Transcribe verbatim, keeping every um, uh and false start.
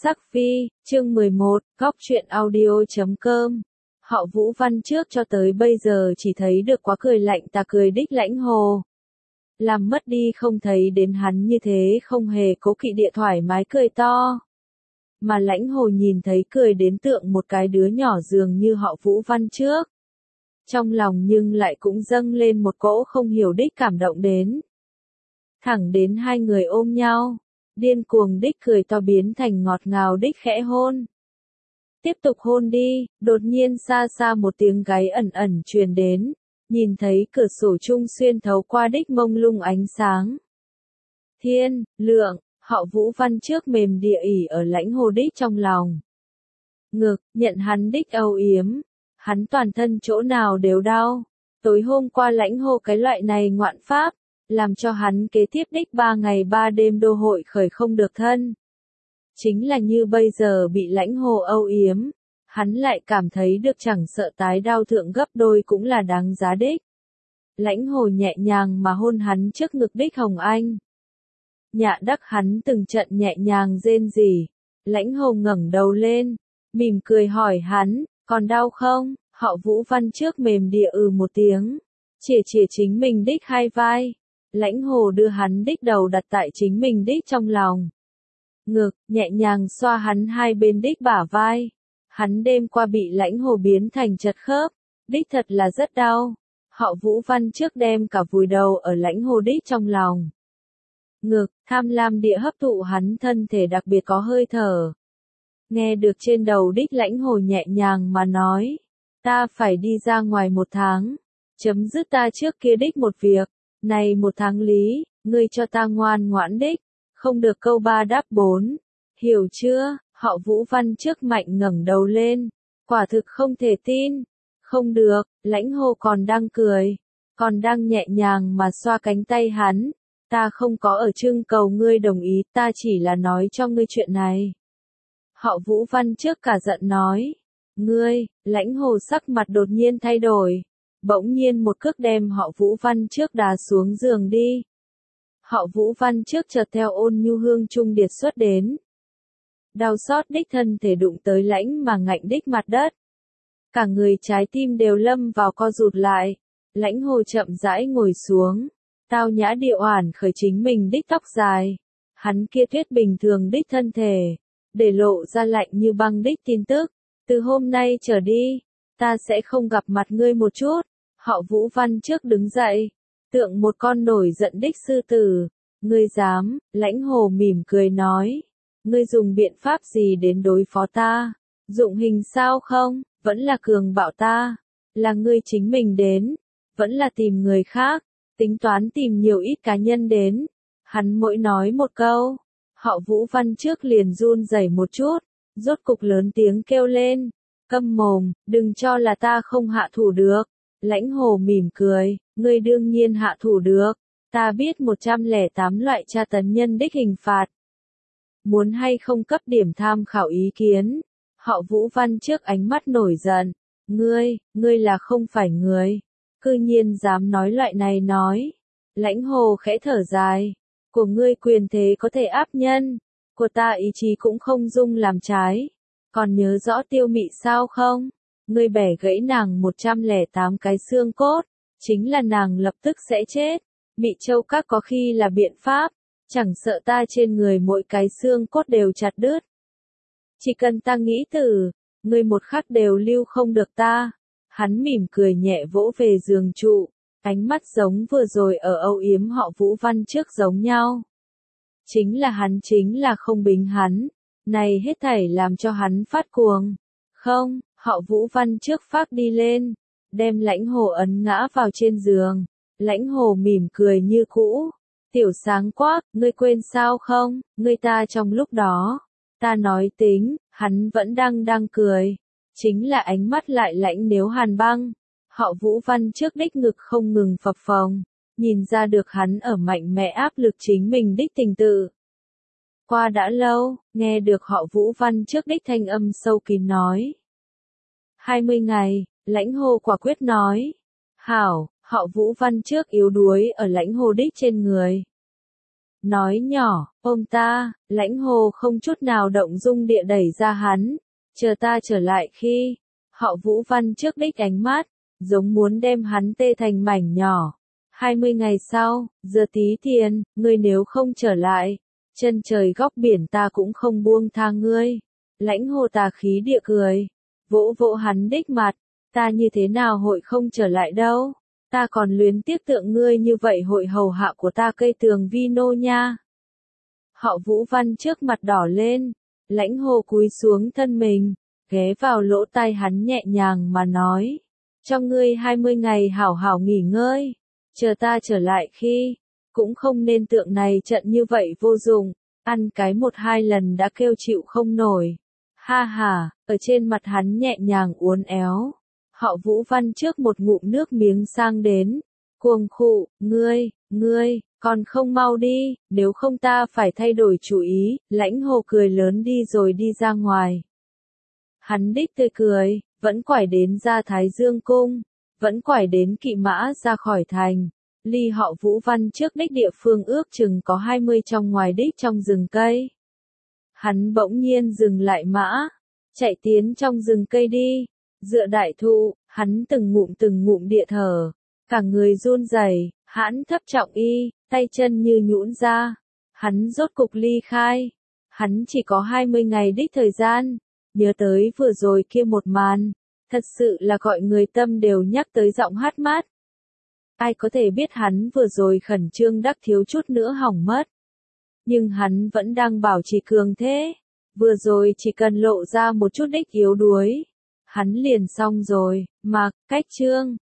Sắc Phi, chương mười một, góc truyện audio chấm com. Họ Vũ Văn trước cho tới bây giờ chỉ thấy được quá cười lạnh tà cười đích Lãnh Hồ. Làm mất đi không thấy đến hắn như thế không hề cố kỵ địa thoải mái cười to. Mà Lãnh Hồ nhìn thấy cười đến tượng một cái đứa nhỏ dường như họ Vũ Văn trước. Trong lòng nhưng lại cũng dâng lên một cỗ không hiểu đích cảm động đến. Thẳng đến hai người ôm nhau. Điên cuồng đích cười to biến thành ngọt ngào đích khẽ hôn. Tiếp tục hôn đi, đột nhiên xa xa một tiếng gáy ẩn ẩn truyền đến, nhìn thấy cửa sổ chung xuyên thấu qua đích mông lung ánh sáng. Thiên, lượng, họ Vũ Văn trước mềm địa ỉ ở Lãnh Hồ đích trong lòng. Ngực, nhận hắn đích âu yếm, hắn toàn thân chỗ nào đều đau. Tối hôm qua Lãnh Hồ cái loại này ngoạn pháp, làm cho hắn kế tiếp đích ba ngày ba đêm đô hội khởi không được thân. Chính là như bây giờ bị Lãnh Hồ âu yếm, hắn lại cảm thấy được chẳng sợ tái đau thượng gấp đôi cũng là đáng giá đích. Lãnh Hồ nhẹ nhàng mà hôn hắn trước ngực đích Hồng Anh. Nhạ đắc hắn từng trận nhẹ nhàng rên rỉ. Lãnh Hồ ngẩng đầu lên, mỉm cười hỏi hắn, còn đau không? Họ Vũ Văn trước mềm địa ừ một tiếng, chìa chìa chính mình đích hai vai. Lãnh Hồ đưa hắn đích đầu đặt tại chính mình đích trong lòng. Ngực, nhẹ nhàng xoa hắn hai bên đích bả vai. Hắn đêm qua bị Lãnh Hồ biến thành chật khớp, đích thật là rất đau. Họ Vũ Văn trước đem cả vùi đầu ở Lãnh Hồ đích trong lòng. Ngực, tham lam địa hấp thụ hắn thân thể đặc biệt có hơi thở. Nghe được trên đầu đích Lãnh Hồ nhẹ nhàng mà nói, ta phải đi ra ngoài một tháng, chấm dứt ta trước kia đích một việc. Này một tháng lý, ngươi cho ta ngoan ngoãn đích, không được câu ba đáp bốn. Hiểu chưa? Họ Vũ Văn trước mạnh ngẩng đầu lên, quả thực không thể tin. Không được, Lãnh Hồ còn đang cười, còn đang nhẹ nhàng mà xoa cánh tay hắn. Ta không có ở trưng cầu ngươi đồng ý, ta chỉ là nói cho ngươi chuyện này. Họ Vũ Văn trước cả giận nói, ngươi, Lãnh Hồ sắc mặt đột nhiên thay đổi. Bỗng nhiên một cước đem họ Vũ Văn trước đá xuống giường đi. Họ Vũ Văn trước chợt theo ôn nhu hương trung điệt xuất đến. Đau xót đích thân thể đụng tới lãnh mà ngạnh đích mặt đất. Cả người trái tim đều lâm vào co rụt lại. Lãnh Hồ chậm rãi ngồi xuống. Tao nhã điệu oản khởi chính mình đích tóc dài. Hắn kia tuyết bình thường đích thân thể. Để lộ ra lạnh như băng đích tin tức. Từ hôm nay trở đi, ta sẽ không gặp mặt ngươi một chút. Họ Vũ Văn trước đứng dậy, tượng một con nổi giận đích sư tử. Ngươi dám? Lãnh Hồ mỉm cười nói. Ngươi dùng biện pháp gì đến đối phó ta? Dụng hình sao không? Vẫn là cường bạo ta? Là ngươi chính mình đến? Vẫn là tìm người khác? Tính toán tìm nhiều ít cá nhân đến? Hắn mỗi nói một câu, họ Vũ Văn trước liền run rẩy một chút, rốt cục lớn tiếng kêu lên. Câm mồm, đừng cho là ta không hạ thủ được. Lãnh Hồ mỉm cười, ngươi đương nhiên hạ thủ được, ta biết một trăm lẻ tám loại tra tấn nhân đích hình phạt. Muốn hay không cấp điểm tham khảo ý kiến? Họ Vũ Văn trước ánh mắt nổi giận, ngươi, ngươi là không phải người, cư nhiên dám nói loại này nói. Lãnh Hồ khẽ thở dài, của ngươi quyền thế có thể áp nhân, của ta ý chí cũng không dung làm trái. Còn nhớ rõ Tiêu Mị sao không? Ngươi bẻ gãy nàng một trăm lẻ tám cái xương cốt, chính là nàng lập tức sẽ chết. Mị Châu Các có khi là biện pháp, chẳng sợ ta trên người mỗi cái xương cốt đều chặt đứt. Chỉ cần ta nghĩ từ, ngươi một khắc đều lưu không được ta. Hắn mỉm cười nhẹ vỗ về giường trụ, ánh mắt giống vừa rồi ở âu yếm họ Vũ Văn trước giống nhau. Chính là hắn chính là không bính hắn, này hết thảy làm cho hắn phát cuồng. Không, họ Vũ Văn trước phát đi lên, đem Lãnh Hồ ấn ngã vào trên giường. Lãnh Hồ mỉm cười như cũ. Tiểu sáng quắc, ngươi quên sao không, ngươi ta trong lúc đó. Ta nói tính, hắn vẫn đang đang cười. Chính là ánh mắt lại lạnh nếu hàn băng. Họ Vũ Văn trước đích ngực không ngừng phập phồng. Nhìn ra được hắn ở mạnh mẽ áp lực chính mình đích tình tự. Qua đã lâu, nghe được họ Vũ Văn trước đích thanh âm sâu kín nói. hai mươi ngày, Lãnh Hồ quả quyết nói. Hảo, họ Vũ Văn trước yếu đuối ở Lãnh Hồ đích trên người. nói nhỏ, ôm ta, Lãnh Hồ không chút nào động dung địa đẩy ra hắn, chờ ta trở lại khi, Họ Vũ Văn trước đích ánh mắt, giống muốn đem hắn tê thành mảnh nhỏ. Hai mươi ngày sau, giờ tí tiền, ngươi nếu không trở lại, chân trời góc biển ta cũng không buông tha ngươi. Lãnh Hồ tà khí địa cười, vỗ vỗ hắn đích mặt, ta như thế nào hội không trở lại đâu, ta còn luyến tiếc tượng ngươi như vậy hội hầu hạ của ta cây tường vi nô nha. Họ Vũ Văn trước mặt đỏ lên, Lãnh Hồ cúi xuống thân mình, ghé vào lỗ tai hắn nhẹ nhàng mà nói, cho ngươi hai mươi ngày hảo hảo nghỉ ngơi, chờ ta trở lại khi, cũng không nên tượng này trận như vậy vô dụng, ăn cái một hai lần đã kêu chịu không nổi. Ha ha, ở trên mặt hắn nhẹ nhàng uốn éo. Họ Vũ Văn trước một ngụm nước miếng sang đến, cuồng khụ, ngươi, ngươi, còn không mau đi, nếu không ta phải thay đổi chủ ý. Lãnh Hồ cười lớn đi rồi đi ra ngoài. Hắn đích tươi cười, vẫn quải đến ra Thái Dương Cung, vẫn quải đến Kỵ Mã ra khỏi thành. Ly Họ Vũ Văn trước đích địa phương ước chừng có hai mươi trong ngoài đích trong rừng cây. Hắn bỗng nhiên dừng lại mã, chạy tiến trong rừng cây đi, dựa đại thụ, hắn từng ngụm từng ngụm địa thở, cả người run rẩy, hãn thấp trọng y, tay chân như nhũn ra. Hắn rốt cục ly khai, hắn chỉ có hai mươi ngày đích thời gian, nhớ tới vừa rồi kia một màn, thật sự là gọi người tâm đều nhắc tới giọng hát mát. Ai có thể biết hắn vừa rồi khẩn trương đắc thiếu chút nữa hỏng mất. Nhưng hắn vẫn đang bảo trì cường thế, vừa rồi chỉ cần lộ ra một chút đích yếu đuối, hắn liền xong rồi, mà, cách chương.